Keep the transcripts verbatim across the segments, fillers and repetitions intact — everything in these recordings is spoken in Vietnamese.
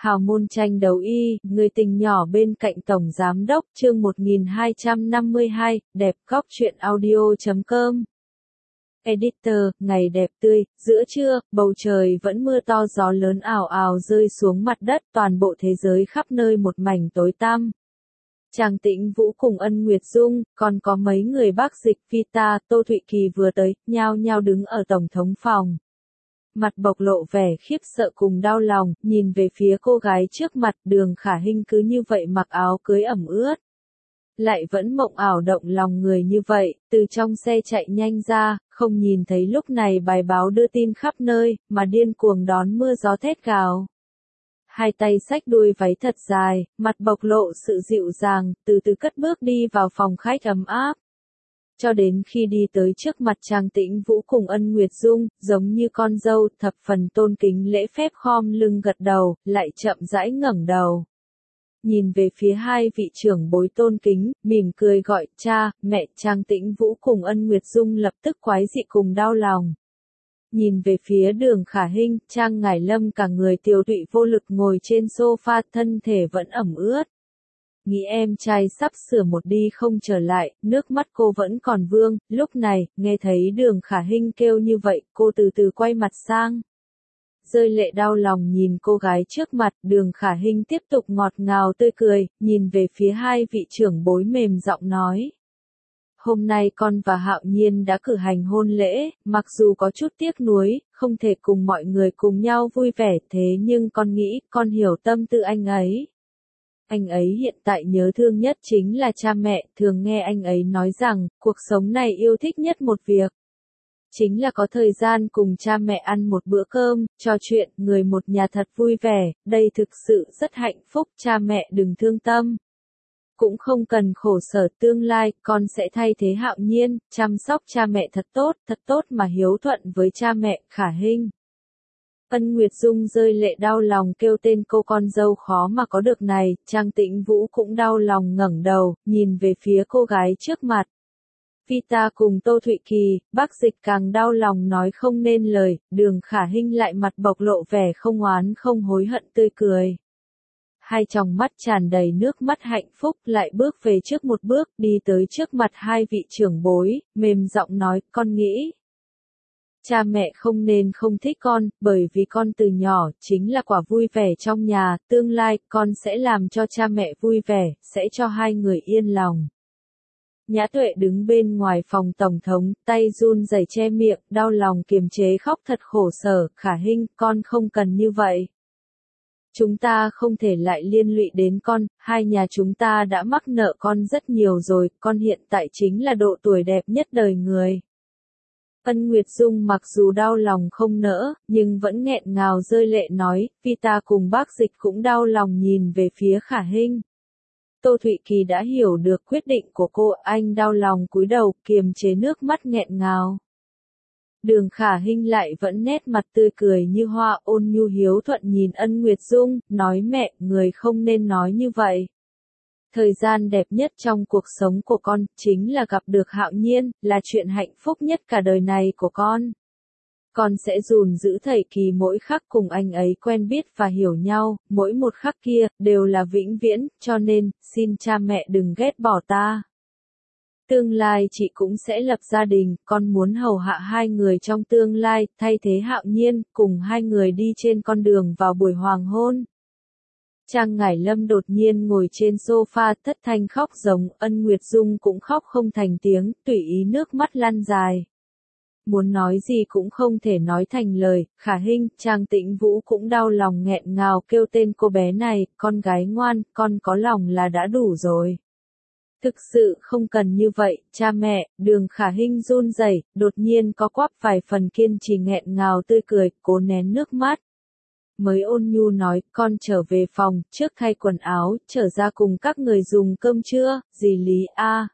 Hào môn tranh đấu y, người tình nhỏ bên cạnh Tổng Giám đốc, chương một nghìn hai trăm năm mươi hai, đẹp góc truyện audio chấm com. Editor, ngày đẹp tươi, giữa trưa, bầu trời vẫn mưa to gió lớn ào ào rơi xuống mặt đất, toàn bộ thế giới khắp nơi một mảnh tối tăm. Trang Tĩnh Vũ cùng Ân Nguyệt Dung, còn có mấy người bác dịch Vita, Tô Thụy Kỳ vừa tới, nhao nhao đứng ở Tổng thống phòng. Mặt bộc lộ vẻ khiếp sợ cùng đau lòng, nhìn về phía cô gái trước mặt, Đường Khả Hinh cứ như vậy mặc áo cưới ẩm ướt. Lại vẫn mộng ảo động lòng người như vậy, từ trong xe chạy nhanh ra, không nhìn thấy lúc này bài báo đưa tin khắp nơi, mà điên cuồng đón mưa gió thét gào. Hai tay xách đuôi váy thật dài, mặt bộc lộ sự dịu dàng, từ từ cất bước đi vào phòng khách ấm áp. Cho đến khi đi tới trước mặt Trang Tĩnh Vũ cùng Ân Nguyệt Dung, giống như con dâu, thập phần tôn kính lễ phép khom lưng gật đầu, lại chậm rãi ngẩng đầu. Nhìn về phía hai vị trưởng bối tôn kính, mỉm cười gọi cha, mẹ. Trang Tĩnh Vũ cùng Ân Nguyệt Dung lập tức quái dị cùng đau lòng. Nhìn về phía Đường Khả Hinh, Trang Ngải Lâm cả người tiều tụy vô lực ngồi trên sofa, thân thể vẫn ẩm ướt. Nghĩ em trai sắp sửa một đi không trở lại, nước mắt cô vẫn còn vương. Lúc này, nghe thấy Đường Khả Hinh kêu như vậy, cô từ từ quay mặt sang. Rơi lệ đau lòng nhìn cô gái trước mặt, Đường Khả Hinh tiếp tục ngọt ngào tươi cười, nhìn về phía hai vị trưởng bối mềm giọng nói. Hôm nay con và Hạo Nhiên đã cử hành hôn lễ, mặc dù có chút tiếc nuối, không thể cùng mọi người cùng nhau vui vẻ, thế nhưng con nghĩ, con hiểu tâm tư anh ấy. Anh ấy hiện tại nhớ thương nhất chính là cha mẹ, thường nghe anh ấy nói rằng, cuộc sống này yêu thích nhất một việc. Chính là có thời gian cùng cha mẹ ăn một bữa cơm, trò chuyện, người một nhà thật vui vẻ, đây thực sự rất hạnh phúc, cha mẹ đừng thương tâm. Cũng không cần khổ sở, tương lai, con sẽ thay thế Hạo Nhiên, chăm sóc cha mẹ thật tốt, thật tốt mà hiếu thuận với cha mẹ. Khả Hinh. Ân Nguyệt Dung rơi lệ đau lòng kêu tên cô con dâu khó mà có được này, Trang Tĩnh Vũ cũng đau lòng ngẩng đầu, nhìn về phía cô gái trước mặt. Vita cùng Tô Thụy Kỳ, bác dịch càng đau lòng nói không nên lời, Đường Khả Hinh lại mặt bộc lộ vẻ không oán không hối hận tươi cười. Hai tròng mắt tràn đầy nước mắt hạnh phúc lại bước về trước một bước, đi tới trước mặt hai vị trưởng bối, mềm giọng nói, con nghĩ. Cha mẹ không nên không thích con, bởi vì con từ nhỏ, chính là quả vui vẻ trong nhà, tương lai, con sẽ làm cho cha mẹ vui vẻ, sẽ cho hai người yên lòng. Nhã Tuệ đứng bên ngoài phòng tổng thống, tay run rẩy che miệng, đau lòng kiềm chế khóc thật khổ sở. Khả Hinh, con không cần như vậy. Chúng ta không thể lại liên lụy đến con, hai nhà chúng ta đã mắc nợ con rất nhiều rồi, con hiện tại chính là độ tuổi đẹp nhất đời người. Ân Nguyệt Dung mặc dù đau lòng không nỡ, nhưng vẫn nghẹn ngào rơi lệ nói, Vita cùng bác dịch cũng đau lòng nhìn về phía Khả Hinh. Tô Thụy Kỳ đã hiểu được quyết định của cô, anh đau lòng cúi đầu, kiềm chế nước mắt nghẹn ngào. Đường Khả Hinh lại vẫn nét mặt tươi cười như hoa, ôn nhu hiếu thuận nhìn Ân Nguyệt Dung, nói mẹ, người không nên nói như vậy. Thời gian đẹp nhất trong cuộc sống của con, chính là gặp được Hạo Nhiên, là chuyện hạnh phúc nhất cả đời này của con. Con sẽ gìn giữ thời kỳ mỗi khắc cùng anh ấy quen biết và hiểu nhau, mỗi một khắc kia, đều là vĩnh viễn, cho nên, xin cha mẹ đừng ghét bỏ ta. Tương lai chị cũng sẽ lập gia đình, con muốn hầu hạ hai người trong tương lai, thay thế Hạo Nhiên, cùng hai người đi trên con đường vào buổi hoàng hôn. Trang Ngải Lâm đột nhiên ngồi trên sofa thất thanh khóc giống, Ân Nguyệt Dung cũng khóc không thành tiếng, tùy ý nước mắt lăn dài. Muốn nói gì cũng không thể nói thành lời. Khả Hinh, Trang Tĩnh Vũ cũng đau lòng nghẹn ngào kêu tên cô bé này, con gái ngoan, con có lòng là đã đủ rồi. Thực sự không cần như vậy, cha mẹ. Đường Khả Hinh run rẩy, đột nhiên có quắp vài phần kiên trì nghẹn ngào tươi cười, cố nén nước mắt. Mới ôn nhu nói, con trở về phòng, trước thay quần áo, trở ra cùng các người dùng cơm trưa. Dì Lý a. À.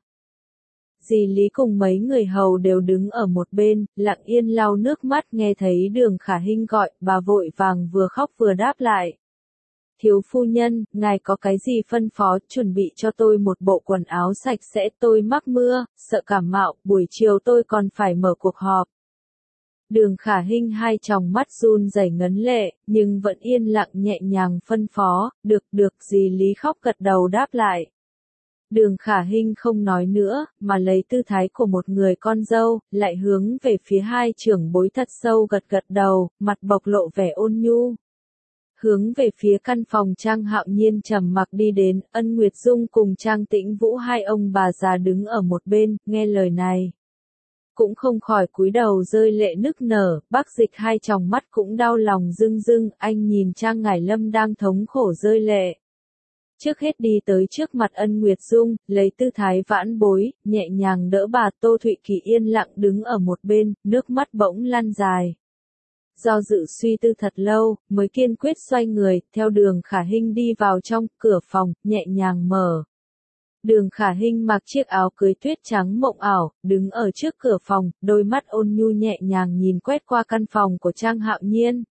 Dì Lý cùng mấy người hầu đều đứng ở một bên, lặng yên lau nước mắt nghe thấy Đường Khả Hinh gọi, bà vội vàng vừa khóc vừa đáp lại. Thiếu phu nhân, ngài có cái gì phân phó, chuẩn bị cho tôi một bộ quần áo sạch sẽ, tôi mắc mưa, sợ cảm mạo, buổi chiều tôi còn phải mở cuộc họp. Đường Khả Hinh hai tròng mắt run rẩy ngấn lệ, nhưng vẫn yên lặng nhẹ nhàng phân phó, được được dì Lý khóc gật đầu đáp lại. Đường Khả Hinh không nói nữa, mà lấy tư thái của một người con dâu, lại hướng về phía hai trưởng bối thật sâu gật gật đầu, mặt bộc lộ vẻ ôn nhu. Hướng về phía căn phòng Trang Hạo Nhiên trầm mặc đi đến, Ân Nguyệt Dung cùng Trang Tĩnh Vũ hai ông bà già đứng ở một bên, nghe lời này. Cũng không khỏi cúi đầu rơi lệ nức nở, Bác Dịch hai tròng mắt cũng đau lòng rưng rưng, anh nhìn Trang Ngải Lâm đang thống khổ rơi lệ. Trước hết đi tới trước mặt Ân Nguyệt Dung, lấy tư thái vãn bối, nhẹ nhàng đỡ bà. Tô Thụy Kỳ yên lặng đứng ở một bên, nước mắt bỗng lăn dài. Do dự suy tư thật lâu, mới kiên quyết xoay người, theo Đường Khả Hinh đi vào trong cửa phòng, nhẹ nhàng mở. Đường Khả Hinh mặc chiếc áo cưới tuyết trắng mộng ảo, đứng ở trước cửa phòng, đôi mắt ôn nhu nhẹ nhàng nhìn quét qua căn phòng của Trang Hạo Nhiên.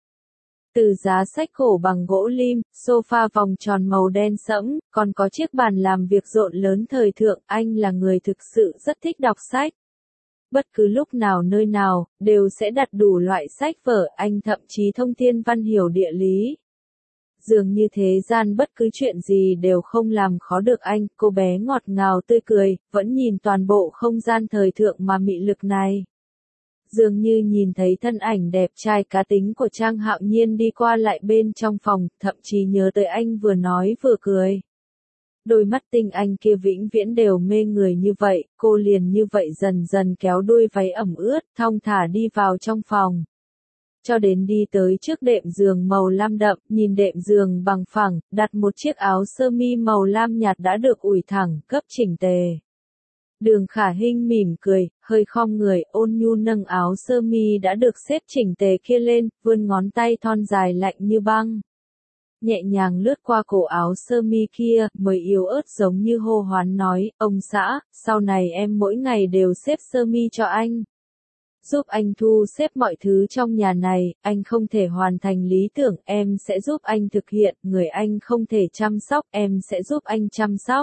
Từ giá sách cổ bằng gỗ lim, sofa vòng tròn màu đen sẫm, còn có chiếc bàn làm việc rộng lớn thời thượng, anh là người thực sự rất thích đọc sách. Bất cứ lúc nào nơi nào, đều sẽ đặt đủ loại sách vở, anh thậm chí thông thiên văn hiểu địa lý. Dường như thế gian bất cứ chuyện gì đều không làm khó được anh, cô bé ngọt ngào tươi cười, vẫn nhìn toàn bộ không gian thời thượng mà mị lực này. Dường như nhìn thấy thân ảnh đẹp trai cá tính của Trang Hạo Nhiên đi qua lại bên trong phòng, thậm chí nhớ tới anh vừa nói vừa cười. Đôi mắt tinh anh kia vĩnh viễn đều mê người như vậy, cô liền như vậy dần dần kéo đuôi váy ẩm ướt, thong thả đi vào trong phòng. Cho đến đi tới trước đệm giường màu lam đậm, nhìn đệm giường bằng phẳng, đặt một chiếc áo sơ mi màu lam nhạt đã được ủi thẳng, cấp chỉnh tề. Đường Khả Hinh mỉm cười, hơi khom người, ôn nhu nâng áo sơ mi đã được xếp chỉnh tề kia lên, vươn ngón tay thon dài lạnh như băng. Nhẹ nhàng lướt qua cổ áo sơ mi kia, mới yếu ớt giống như hô hoán nói, ông xã, sau này em mỗi ngày đều xếp sơ mi cho anh. Giúp anh thu xếp mọi thứ trong nhà này, anh không thể hoàn thành lý tưởng, em sẽ giúp anh thực hiện, người anh không thể chăm sóc, em sẽ giúp anh chăm sóc.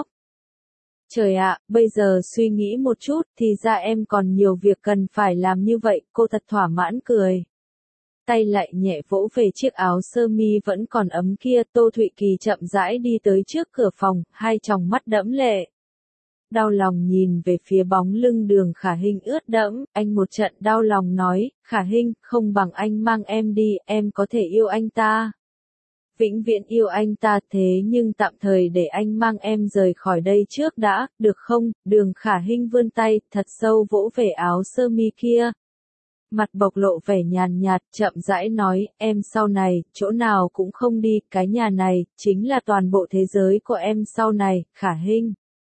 Trời ạ, bây giờ suy nghĩ một chút, thì ra em còn nhiều việc cần phải làm như vậy, cô thật thỏa mãn cười. Tay lại nhẹ vỗ về chiếc áo sơ mi vẫn còn ấm kia, Tô Thụy Kỳ chậm rãi đi tới trước cửa phòng, hai tròng mắt đẫm lệ. Đau lòng nhìn về phía bóng lưng Đường Khả Hinh ướt đẫm, anh một trận đau lòng nói, Khả Hinh, không bằng anh mang em đi, em có thể yêu anh ta. Vĩnh viễn yêu anh ta, thế nhưng tạm thời để anh mang em rời khỏi đây trước đã, được không? Đường Khả Hinh vươn tay, thật sâu vỗ về áo sơ mi kia. Mặt bộc lộ vẻ nhàn nhạt, chậm rãi nói, em sau này, chỗ nào cũng không đi, cái nhà này, chính là toàn bộ thế giới của em sau này, Khả Hinh.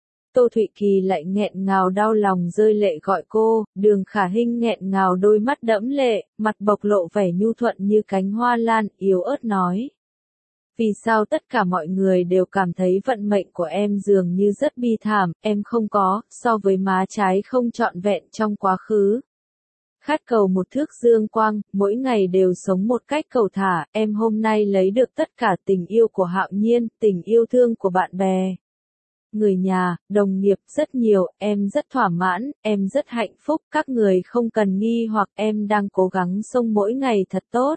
Tô Thụy Kỳ lại nghẹn ngào đau lòng rơi lệ gọi cô, Đường Khả Hinh nghẹn ngào đôi mắt đẫm lệ, mặt bộc lộ vẻ nhu thuận như cánh hoa lan, yếu ớt nói. Vì sao tất cả mọi người đều cảm thấy vận mệnh của em dường như rất bi thảm, em không có, so với má trái không trọn vẹn trong quá khứ. Khát cầu một thước dương quang, mỗi ngày đều sống một cách cầu thả, em hôm nay lấy được tất cả tình yêu của Hạo Nhiên, tình yêu thương của bạn bè. Người nhà, đồng nghiệp rất nhiều, em rất thỏa mãn, em rất hạnh phúc, các người không cần nghi hoặc em đang cố gắng sống mỗi ngày thật tốt.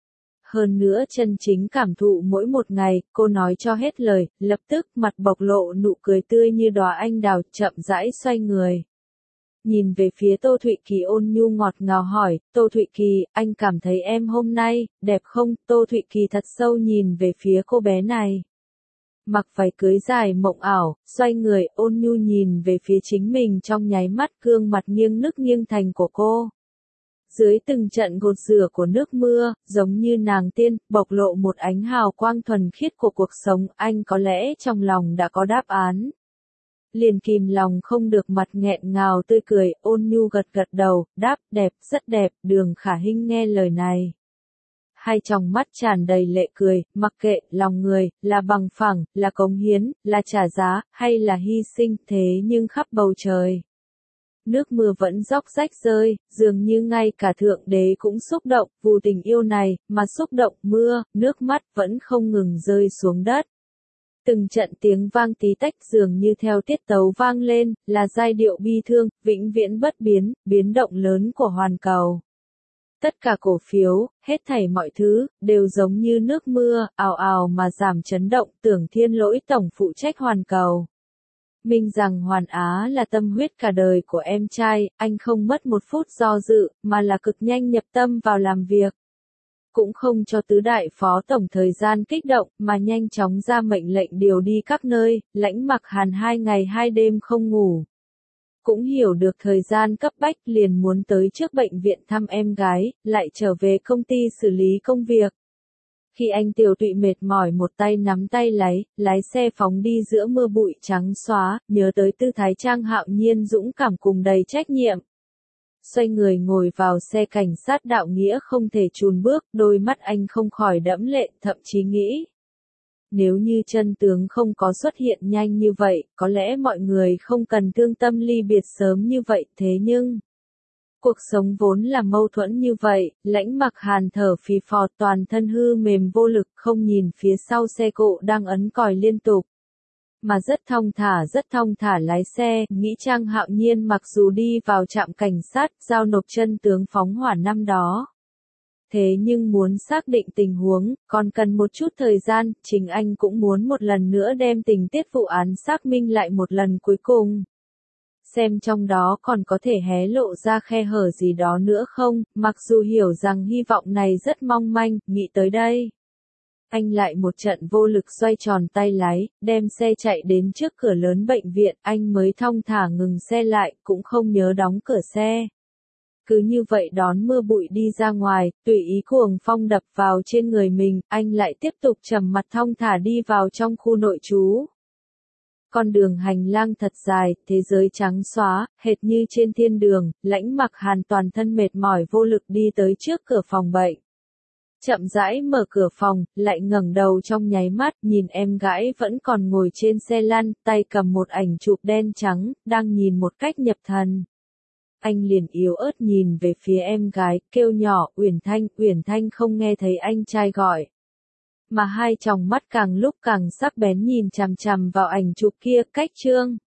Hơn nữa chân chính cảm thụ mỗi một ngày, cô nói cho hết lời, lập tức mặt bộc lộ nụ cười tươi như đóa anh đào, chậm rãi xoay người. Nhìn về phía Tô Thụy Kỳ ôn nhu ngọt ngào hỏi, Tô Thụy Kỳ, anh cảm thấy em hôm nay, đẹp không? Tô Thụy Kỳ thật sâu nhìn về phía cô bé này. Mặc váy cưới dài mộng ảo, xoay người ôn nhu nhìn về phía chính mình trong nháy mắt gương mặt nghiêng nức nghiêng thành của cô. Dưới từng trận gột rửa của nước mưa, giống như nàng tiên, bộc lộ một ánh hào quang thuần khiết của cuộc sống, anh có lẽ trong lòng đã có đáp án. Liền kìm lòng không được mặt nghẹn ngào tươi cười, ôn nhu gật gật đầu, đáp, đẹp, rất đẹp, Đường Khả Hinh nghe lời này. Hai tròng mắt tràn đầy lệ cười, mặc kệ, lòng người, là bằng phẳng, là cống hiến, là trả giá, hay là hy sinh, thế nhưng khắp bầu trời. Nước mưa vẫn róc rách rơi, dường như ngay cả Thượng Đế cũng xúc động, vụ tình yêu này, mà xúc động mưa, nước mắt vẫn không ngừng rơi xuống đất. Từng trận tiếng vang tí tách dường như theo tiết tấu vang lên, là giai điệu bi thương, vĩnh viễn bất biến, biến động lớn của hoàn cầu. Tất cả cổ phiếu, hết thảy mọi thứ, đều giống như nước mưa, ào ào mà giảm chấn động. Tưởng Thiên Lỗi tổng phụ trách hoàn cầu. Minh rằng Hoàn Á là tâm huyết cả đời của em trai, anh không mất một phút do dự, mà là cực nhanh nhập tâm vào làm việc. Cũng không cho tứ đại phó tổng thời gian kích động, mà nhanh chóng ra mệnh lệnh điều đi các nơi, Lãnh Mặc Hàn hai ngày hai đêm không ngủ. Cũng hiểu được thời gian cấp bách, liền muốn tới trước bệnh viện thăm em gái, lại trở về công ty xử lý công việc. Khi anh Tiểu Tụy mệt mỏi một tay nắm tay lái, lái xe phóng đi giữa mưa bụi trắng xóa, nhớ tới tư thái Trang Hạo Nhiên dũng cảm cùng đầy trách nhiệm. Xoay người ngồi vào xe cảnh sát đạo nghĩa không thể chùn bước, đôi mắt anh không khỏi đẫm lệ, thậm chí nghĩ. Nếu như chân tướng không có xuất hiện nhanh như vậy, có lẽ mọi người không cần thương tâm ly biệt sớm như vậy, thế nhưng... Cuộc sống vốn là mâu thuẫn như vậy, Lãnh Mặc Hàn thở phì phò toàn thân hư mềm vô lực không nhìn phía sau xe cộ đang ấn còi liên tục. Mà rất thong thả rất thong thả lái xe, nghĩ Trang Hạo Nhiên mặc dù đi vào trạm cảnh sát, giao nộp chân tướng phóng hỏa năm đó. Thế nhưng muốn xác định tình huống, còn cần một chút thời gian, chính anh cũng muốn một lần nữa đem tình tiết vụ án xác minh lại một lần cuối cùng. Xem trong đó còn có thể hé lộ ra khe hở gì đó nữa không, mặc dù hiểu rằng hy vọng này rất mong manh, nghĩ tới đây. Anh lại một trận vô lực xoay tròn tay lái, đem xe chạy đến trước cửa lớn bệnh viện, anh mới thong thả ngừng xe lại, cũng không nhớ đóng cửa xe. Cứ như vậy đón mưa bụi đi ra ngoài, tùy ý cuồng phong đập vào trên người mình, anh lại tiếp tục trầm mặt thong thả đi vào trong khu nội trú. Con đường hành lang thật dài, thế giới trắng xóa, hệt như trên thiên đường, Lãnh Mặc Hàn toàn thân mệt mỏi vô lực đi tới trước cửa phòng bệnh. Chậm rãi mở cửa phòng, lại ngẩng đầu trong nháy mắt, nhìn em gái vẫn còn ngồi trên xe lăn, tay cầm một ảnh chụp đen trắng, đang nhìn một cách nhập thần. Anh liền yếu ớt nhìn về phía em gái, kêu nhỏ, Uyển Thanh, Uyển Thanh không nghe thấy anh trai gọi. Mà hai tròng mắt càng lúc càng sắc bén nhìn chằm chằm vào ảnh chụp kia, cách Trương